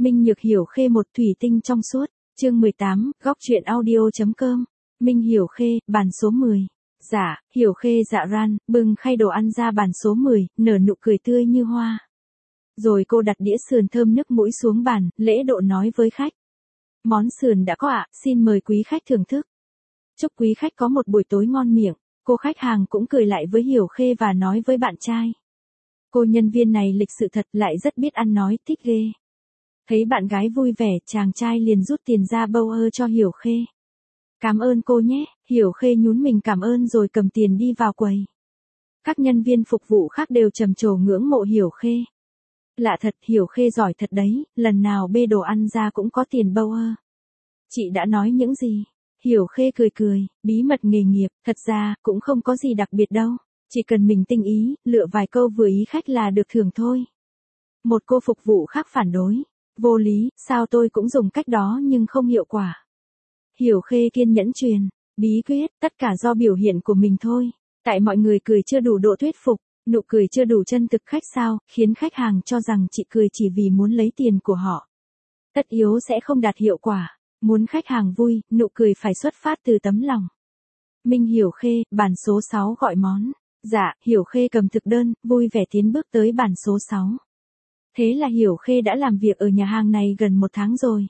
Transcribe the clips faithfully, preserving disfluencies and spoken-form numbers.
Minh Nhược Hiểu Khê một thủy tinh trong suốt, chương mười tám, góc truyện audio.com. Minh Hiểu Khê, bàn số mười. Dạ, Hiểu Khê dạ ran, bưng khay đồ ăn ra bàn số mười, nở nụ cười tươi như hoa. Rồi cô đặt đĩa sườn thơm nước mũi xuống bàn, lễ độ nói với khách. Món sườn đã có ạ, xin mời quý khách thưởng thức. Chúc quý khách có một buổi tối ngon miệng. Cô khách hàng cũng cười lại với Hiểu Khê và nói với bạn trai. Cô nhân viên này lịch sự thật, lại rất biết ăn nói, thích ghê. Thấy bạn gái vui vẻ, chàng trai liền rút tiền ra bâu ơ cho Hiểu Khê. Cảm ơn cô nhé, Hiểu Khê nhún mình cảm ơn rồi cầm tiền đi vào quầy. Các nhân viên phục vụ khác đều trầm trồ ngưỡng mộ Hiểu Khê. Lạ thật, Hiểu Khê giỏi thật đấy, lần nào bê đồ ăn ra cũng có tiền bâu ơ. Chị đã nói những gì? Hiểu Khê cười cười, bí mật nghề nghiệp, thật ra, cũng không có gì đặc biệt đâu. Chỉ cần mình tinh ý, lựa vài câu vừa ý khách là được thưởng thôi. Một cô phục vụ khác phản đối. Vô lý, sao tôi cũng dùng cách đó nhưng không hiệu quả. Hiểu Khê kiên nhẫn truyền, bí quyết, tất cả do biểu hiện của mình thôi. Tại mọi người cười chưa đủ độ thuyết phục, nụ cười chưa đủ chân thực khách sao, khiến khách hàng cho rằng chị cười chỉ vì muốn lấy tiền của họ. Tất yếu sẽ không đạt hiệu quả. Muốn khách hàng vui, nụ cười phải xuất phát từ tấm lòng. Minh Hiểu Khê, bàn số sáu gọi món. Dạ, Hiểu Khê cầm thực đơn, vui vẻ tiến bước tới bàn số sáu. Thế là Hiểu Khê đã làm việc ở nhà hàng này gần một tháng rồi.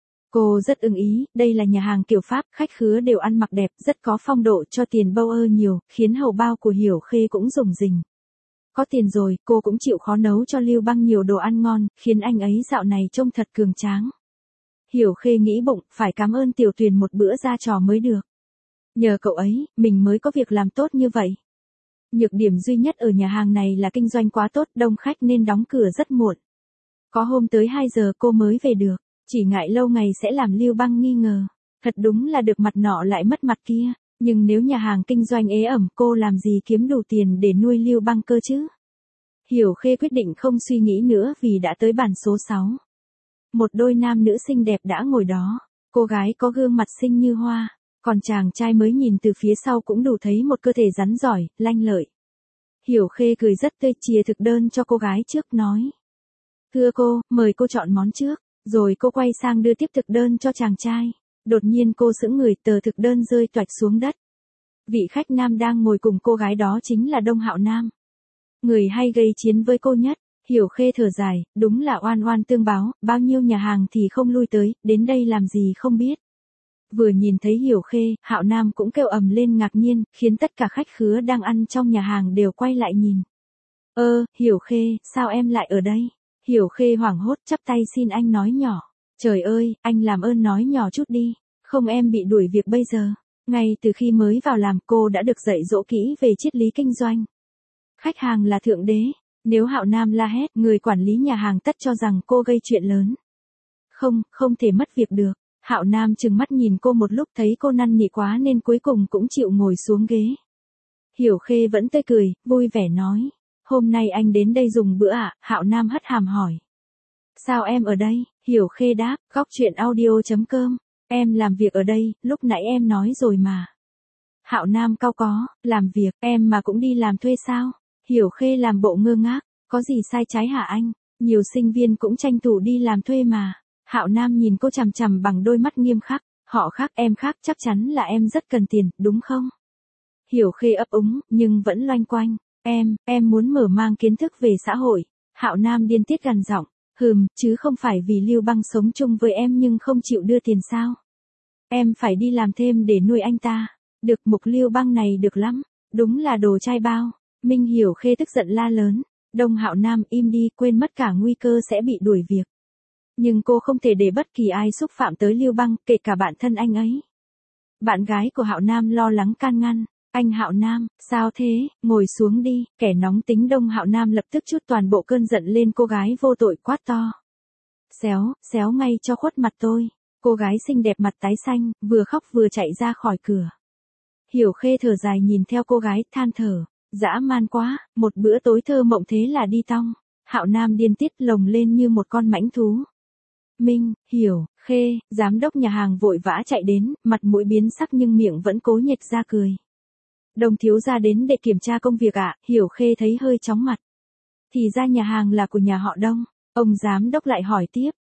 Cô rất ưng ý, đây là nhà hàng kiểu Pháp, khách khứa đều ăn mặc đẹp, rất có phong độ, cho tiền bâu ơ nhiều, khiến hầu bao của Hiểu Khê cũng rủng rỉnh. Có tiền rồi, cô cũng chịu khó nấu cho Lưu Băng nhiều đồ ăn ngon, khiến anh ấy dạo này trông thật cường tráng. Hiểu Khê nghĩ bụng, phải cảm ơn Tiểu Tuyền một bữa ra trò mới được. Nhờ cậu ấy, mình mới có việc làm tốt như vậy. Nhược điểm duy nhất ở nhà hàng này là kinh doanh quá tốt, đông khách nên đóng cửa rất muộn. Có hôm tới hai giờ cô mới về được, chỉ ngại lâu ngày sẽ làm Lưu Băng nghi ngờ. Thật đúng là được mặt nọ lại mất mặt kia, nhưng nếu nhà hàng kinh doanh ế ẩm cô làm gì kiếm đủ tiền để nuôi Lưu Băng cơ chứ. Hiểu Khê quyết định không suy nghĩ nữa vì đã tới bàn số sáu. Một đôi nam nữ xinh đẹp đã ngồi đó, cô gái có gương mặt xinh như hoa, còn chàng trai mới nhìn từ phía sau cũng đủ thấy một cơ thể rắn giỏi, lanh lợi. Hiểu Khê cười rất tươi chìa thực đơn cho cô gái trước nói. Thưa cô, mời cô chọn món trước, rồi cô quay sang đưa tiếp thực đơn cho chàng trai. Đột nhiên cô sững người, tờ thực đơn rơi toạch xuống đất. Vị khách nam đang ngồi cùng cô gái đó chính là Đông Hạo Nam. Người hay gây chiến với cô nhất. Hiểu Khê thở dài, đúng là oan oan tương báo, bao nhiêu nhà hàng thì không lui tới, đến đây làm gì không biết. Vừa nhìn thấy Hiểu Khê, Hạo Nam cũng kêu ầm lên ngạc nhiên, khiến tất cả khách khứa đang ăn trong nhà hàng đều quay lại nhìn. Ơ, Hiểu Khê, sao em lại ở đây? Hiểu Khê hoảng hốt chắp tay xin anh nói nhỏ. Trời ơi, anh làm ơn nói nhỏ chút đi, không em bị đuổi việc bây giờ. Ngay từ khi mới vào làm cô đã được dạy dỗ kỹ về triết lý kinh doanh. Khách hàng là thượng đế. Nếu Hạo Nam la hét, người quản lý nhà hàng tất cho rằng cô gây chuyện lớn. Không, không thể mất việc được. Hạo Nam trừng mắt nhìn cô một lúc thấy cô năn nỉ quá nên cuối cùng cũng chịu ngồi xuống ghế. Hiểu Khê vẫn tươi cười, vui vẻ nói. Hôm nay anh đến đây dùng bữa ạ? À? Hạo Nam hất hàm hỏi. Sao em ở đây? Hiểu Khê đáp, góc truyện audio.com. Em làm việc ở đây, lúc nãy em nói rồi mà. Hạo Nam cau có, làm việc, em mà cũng đi làm thuê sao? Hiểu Khê làm bộ ngơ ngác, có gì sai trái hả anh? Nhiều sinh viên cũng tranh thủ đi làm thuê mà. Hạo Nam nhìn cô chằm chằm bằng đôi mắt nghiêm khắc, họ khác em khác chắc chắn là em rất cần tiền, đúng không? Hiểu Khê ấp úng, nhưng vẫn loanh quanh, em, em muốn mở mang kiến thức về xã hội. Hạo Nam điên tiết gằn giọng, hừm, chứ không phải vì Lưu Băng sống chung với em nhưng không chịu đưa tiền sao? Em phải đi làm thêm để nuôi anh ta. Được, mục Lưu Băng này được lắm, đúng là đồ trai bao. Minh Hiểu Khê tức giận la lớn, Đông Hạo Nam im đi, quên mất cả nguy cơ sẽ bị đuổi việc. Nhưng cô không thể để bất kỳ ai xúc phạm tới Lưu Băng, kể cả bạn thân anh ấy. Bạn gái của Hạo Nam lo lắng can ngăn, anh Hạo Nam, sao thế, ngồi xuống đi, kẻ nóng tính Đông Hạo Nam lập tức trút toàn bộ cơn giận lên cô gái vô tội quát to. Xéo, xéo ngay cho khuất mặt tôi. Cô gái xinh đẹp mặt tái xanh, vừa khóc vừa chạy ra khỏi cửa. Hiểu Khê thở dài nhìn theo cô gái, than thở. Dã man quá, một bữa tối thơ mộng thế là đi tong. Hạo Nam điên tiết lồng lên như một con mãnh thú. Minh, Hiểu, Khê, giám đốc nhà hàng vội vã chạy đến, mặt mũi biến sắc nhưng miệng vẫn cố nhếch ra cười. Đồng thiếu gia đến để kiểm tra công việc ạ, à? Hiểu Khê thấy hơi chóng mặt. Thì ra nhà hàng là của nhà họ Đông, ông giám đốc lại hỏi tiếp,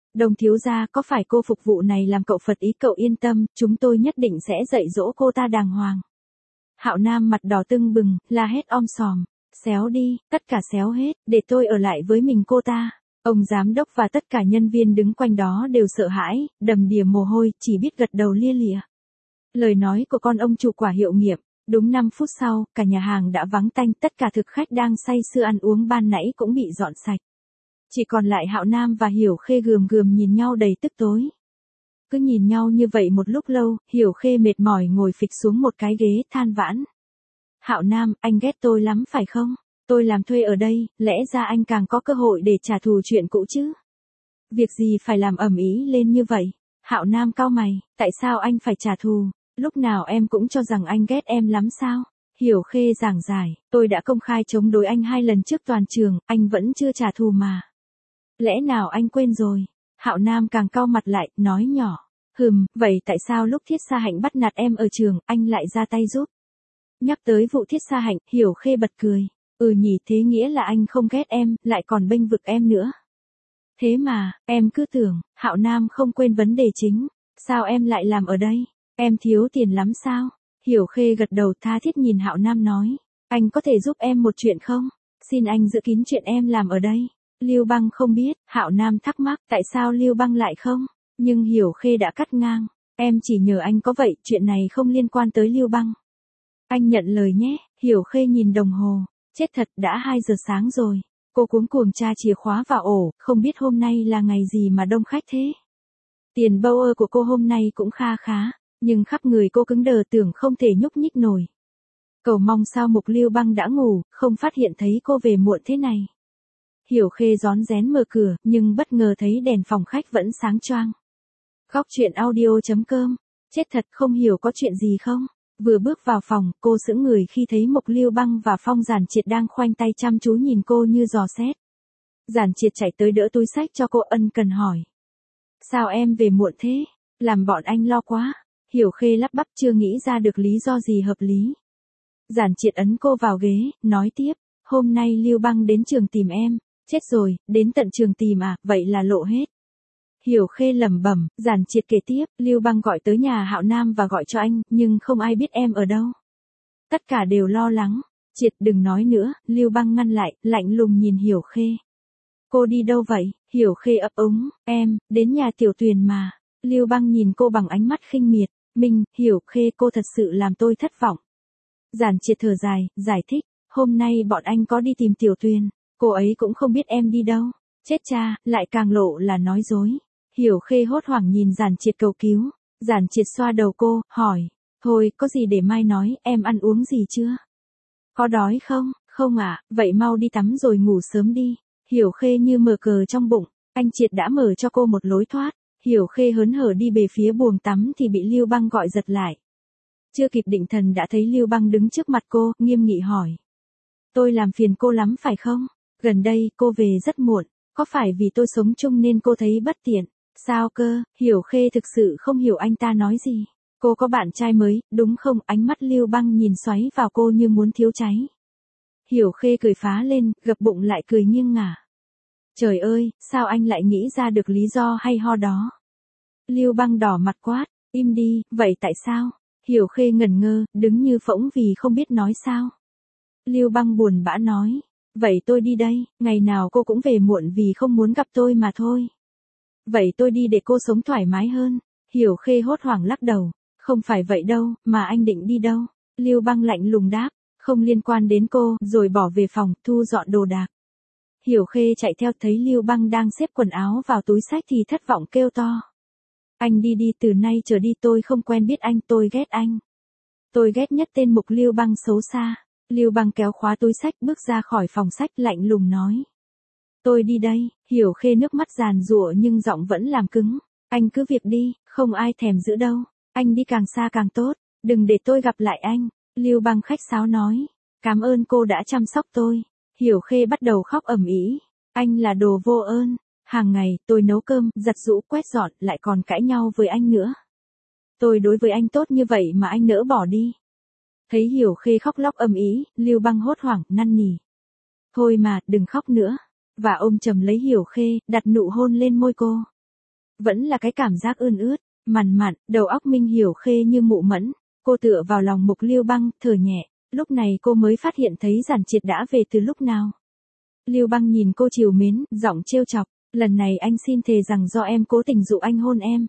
Đồng thiếu gia, có phải cô phục vụ này làm cậu phật ý? Cậu yên tâm, chúng tôi nhất định sẽ dạy dỗ cô ta đàng hoàng. Hạo Nam mặt đỏ tưng bừng, la hét om sòm. Xéo đi, tất cả xéo hết, để tôi ở lại với mình cô ta. Ông giám đốc và tất cả nhân viên đứng quanh đó đều sợ hãi, đầm đìa mồ hôi, chỉ biết gật đầu lia lịa. Lời nói của con ông chủ quả hiệu nghiệm, đúng năm phút sau, cả nhà hàng đã vắng tanh, tất cả thực khách đang say sưa ăn uống ban nãy cũng bị dọn sạch. Chỉ còn lại Hạo Nam và Hiểu Khê gườm gườm nhìn nhau đầy tức tối. Cứ nhìn nhau như vậy một lúc lâu, Hiểu Khê mệt mỏi ngồi phịch xuống một cái ghế than vãn. Hạo Nam, anh ghét tôi lắm phải không? Tôi làm thuê ở đây, lẽ ra anh càng có cơ hội để trả thù chuyện cũ chứ. Việc gì phải làm ầm ĩ lên như vậy? Hạo Nam cau mày, tại sao anh phải trả thù? Lúc nào em cũng cho rằng anh ghét em lắm sao? Hiểu Khê giảng giải, tôi đã công khai chống đối anh hai lần trước toàn trường, anh vẫn chưa trả thù mà. Lẽ nào anh quên rồi? Hạo Nam càng cau mặt lại, nói nhỏ. Hừm, vậy tại sao lúc Thiết Sa Hạnh bắt nạt em ở trường, anh lại ra tay giúp? Nhắc tới vụ Thiết Sa Hạnh, Hiểu Khê bật cười. Ừ nhỉ, thế nghĩa là anh không ghét em, lại còn bênh vực em nữa. Thế mà, em cứ tưởng, Hạo Nam không quên vấn đề chính. Sao em lại làm ở đây? Em thiếu tiền lắm sao? Hiểu Khê gật đầu tha thiết nhìn Hạo Nam nói. Anh có thể giúp em một chuyện không? Xin anh giữ kín chuyện em làm ở đây. Lưu Băng không biết, Hạo Nam thắc mắc tại sao Lưu Băng lại không? Nhưng Hiểu Khê đã cắt ngang. Em chỉ nhờ anh có vậy, chuyện này không liên quan tới Lưu Băng. Anh nhận lời nhé. Hiểu Khê nhìn đồng hồ. Chết thật, đã hai giờ sáng rồi. Cô cuống cuồng tra chìa khóa vào ổ, không biết hôm nay là ngày gì mà đông khách thế. Tiền bâu ơ của cô hôm nay cũng kha khá, nhưng khắp người cô cứng đờ tưởng không thể nhúc nhích nổi. Cầu mong sao Mục Lưu Băng đã ngủ, không phát hiện thấy cô về muộn thế này. Hiểu Khê rón rén mở cửa, nhưng bất ngờ thấy đèn phòng khách vẫn sáng choang. Góc truyện audio chấm com. Chết thật, không hiểu có chuyện gì không? Vừa bước vào phòng, cô sững người khi thấy Mục Lưu Băng và Phong Giản Triệt đang khoanh tay chăm chú nhìn cô như dò xét. Giản Triệt chạy tới đỡ túi xách cho cô, ân cần hỏi. Sao em về muộn thế? Làm bọn anh lo quá. Hiểu Khê lắp bắp chưa nghĩ ra được lý do gì hợp lý. Giản Triệt ấn cô vào ghế, nói tiếp. Hôm nay Lưu Băng đến trường tìm em. Chết rồi, đến tận trường tìm à, vậy là lộ hết. Hiểu Khê lẩm bẩm, Giản Triệt kể tiếp, Lưu Băng gọi tới nhà Hạo Nam và gọi cho anh, nhưng không ai biết em ở đâu. Tất cả đều lo lắng. Triệt đừng nói nữa, Lưu Băng ngăn lại, lạnh lùng nhìn Hiểu Khê. Cô đi đâu vậy? Hiểu Khê ấp úng, em, đến nhà Tiểu Tuyền mà. Lưu Băng nhìn cô bằng ánh mắt khinh miệt, Minh, Hiểu Khê cô thật sự làm tôi thất vọng. Giản Triệt thở dài, giải thích, hôm nay bọn anh có đi tìm Tiểu Tuyền, cô ấy cũng không biết em đi đâu. Chết cha, lại càng lộ là nói dối. Hiểu Khê hốt hoảng nhìn Giản Triệt cầu cứu. Giản Triệt xoa đầu cô, hỏi, thôi, có gì để mai nói, em ăn uống gì chưa? Có đói không? Không ạ, à, vậy mau đi tắm rồi ngủ sớm đi. Hiểu Khê như mở cờ trong bụng, anh Triệt đã mở cho cô một lối thoát. Hiểu Khê hớn hở đi về phía buồng tắm thì bị Lưu Băng gọi giật lại. Chưa kịp định thần đã thấy Lưu Băng đứng trước mặt cô, nghiêm nghị hỏi. Tôi làm phiền cô lắm phải không? Gần đây, cô về rất muộn, có phải vì tôi sống chung nên cô thấy bất tiện? Sao cơ? Hiểu Khê thực sự không hiểu anh ta nói gì. Cô có bạn trai mới, đúng không? Ánh mắt Lưu Băng nhìn xoáy vào cô như muốn thiêu cháy. Hiểu Khê cười phá lên, gập bụng lại cười nghiêng ngả. Trời ơi, sao anh lại nghĩ ra được lý do hay ho đó? Lưu Băng đỏ mặt quát, im đi, vậy tại sao? Hiểu Khê ngẩn ngơ, đứng như phỗng vì không biết nói sao. Lưu Băng buồn bã nói, vậy tôi đi đây, ngày nào cô cũng về muộn vì không muốn gặp tôi mà thôi. Vậy tôi đi để cô sống thoải mái hơn. Hiểu Khê hốt hoảng lắc đầu, không phải vậy đâu, mà anh định đi đâu? Lưu Băng lạnh lùng đáp, không liên quan đến cô, rồi bỏ về phòng, thu dọn đồ đạc. Hiểu Khê chạy theo thấy Lưu Băng đang xếp quần áo vào túi xách thì thất vọng kêu to. Anh đi đi, từ nay trở đi tôi không quen biết anh, tôi ghét anh. Tôi ghét nhất tên Mục Lưu Băng xấu xa. Lưu Băng kéo khóa túi xách bước ra khỏi phòng xách lạnh lùng nói. Tôi đi đây. Hiểu Khê nước mắt giàn giụa nhưng giọng vẫn làm cứng. Anh cứ việc đi, không ai thèm giữ đâu. Anh đi càng xa càng tốt, đừng để tôi gặp lại anh. Lưu Băng khách sáo nói. Cảm ơn cô đã chăm sóc tôi. Hiểu Khê bắt đầu khóc ầm ĩ. Anh là đồ vô ơn. Hàng ngày, tôi nấu cơm, giặt giũ, quét dọn, lại còn cãi nhau với anh nữa. Tôi đối với anh tốt như vậy mà anh nỡ bỏ đi. Thấy Hiểu Khê khóc lóc ầm ĩ, Lưu Băng hốt hoảng, năn nỉ. Thôi mà, đừng khóc nữa. Và ôm chầm lấy Hiểu Khê, đặt nụ hôn lên môi cô. Vẫn là cái cảm giác ươn ướt, mằn mặn, đầu óc Minh Hiểu Khê như mụ mẫn. Cô tựa vào lòng Mục Lưu Băng, thở nhẹ, lúc này cô mới phát hiện thấy Giản Triệt đã về từ lúc nào. Lưu Băng nhìn cô trìu mến, giọng trêu chọc, lần này anh xin thề rằng do em cố tình dụ anh hôn em.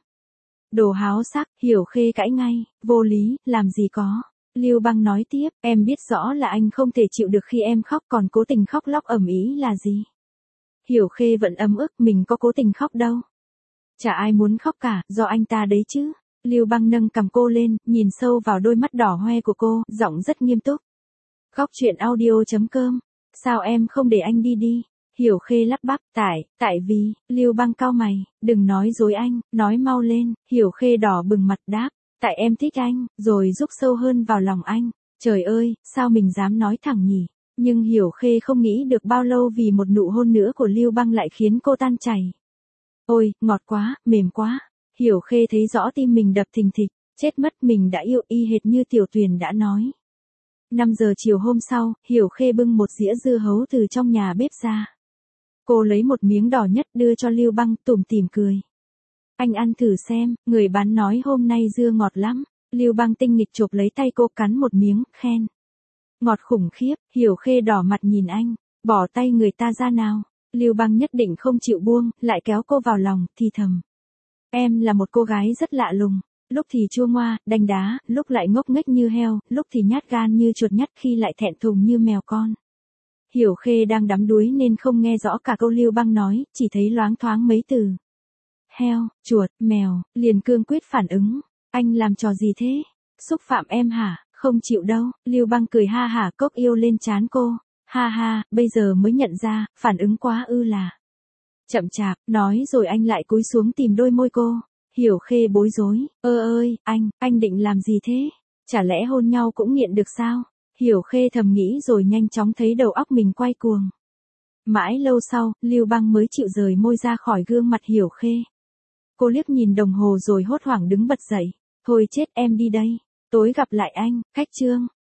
Đồ háo sắc, Hiểu Khê cãi ngay, vô lý, làm gì có. Lưu Băng nói tiếp, em biết rõ là anh không thể chịu được khi em khóc còn cố tình khóc lóc ầm ĩ là gì. Hiểu Khê vẫn ấm ức, mình có cố tình khóc đâu. Chả ai muốn khóc cả, do anh ta đấy chứ. Lưu Băng nâng cằm cô lên, nhìn sâu vào đôi mắt đỏ hoe của cô, giọng rất nghiêm túc. Góc truyện audio chấm com. Sao em không để anh đi đi? Hiểu Khê lắp bắp, tại, tại vì, Lưu Băng cau mày, đừng nói dối anh, nói mau lên. Hiểu Khê đỏ bừng mặt đáp, tại em thích anh, rồi rúc sâu hơn vào lòng anh. Trời ơi, sao mình dám nói thẳng nhỉ? Nhưng Hiểu Khê không nghĩ được bao lâu vì một nụ hôn nữa của Lưu Băng lại khiến cô tan chảy. Ôi, ngọt quá, mềm quá. Hiểu Khê thấy rõ tim mình đập thình thịch, chết mất, mình đã yêu y hệt như Tiểu Tuyền đã nói. năm giờ chiều hôm sau, Hiểu Khê bưng một dĩa dưa hấu từ trong nhà bếp ra. Cô lấy một miếng đỏ nhất đưa cho Lưu Băng, tủm tỉm cười. Anh ăn thử xem, người bán nói hôm nay dưa ngọt lắm. Lưu Băng tinh nghịch chộp lấy tay cô cắn một miếng, khen. Ngọt khủng khiếp, Hiểu Khê đỏ mặt nhìn anh, bỏ tay người ta ra nào. Lưu Băng nhất định không chịu buông, lại kéo cô vào lòng, thì thầm. Em là một cô gái rất lạ lùng, lúc thì chua ngoa, đanh đá, lúc lại ngốc nghếch như heo, lúc thì nhát gan như chuột nhắt, khi lại thẹn thùng như mèo con. Hiểu Khê đang đắm đuối nên không nghe rõ cả câu Lưu Băng nói, chỉ thấy loáng thoáng mấy từ. Heo, chuột, mèo, liền cương quyết phản ứng. Anh làm trò gì thế? Xúc phạm em hả? Không chịu đâu. Lưu Băng cười ha hả, cốc yêu lên trán cô. Ha ha, bây giờ mới nhận ra, phản ứng quá ư là. Chậm chạp, nói rồi anh lại cúi xuống tìm đôi môi cô. Hiểu Khê bối rối, ơ ơi, anh, anh định làm gì thế? Chả lẽ hôn nhau cũng nghiện được sao? Hiểu Khê thầm nghĩ rồi nhanh chóng thấy đầu óc mình quay cuồng. Mãi lâu sau, Lưu Băng mới chịu rời môi ra khỏi gương mặt Hiểu Khê. Cô liếc nhìn đồng hồ rồi hốt hoảng đứng bật dậy. Thôi chết, em đi đây. Tối gặp lại anh, khách Trương.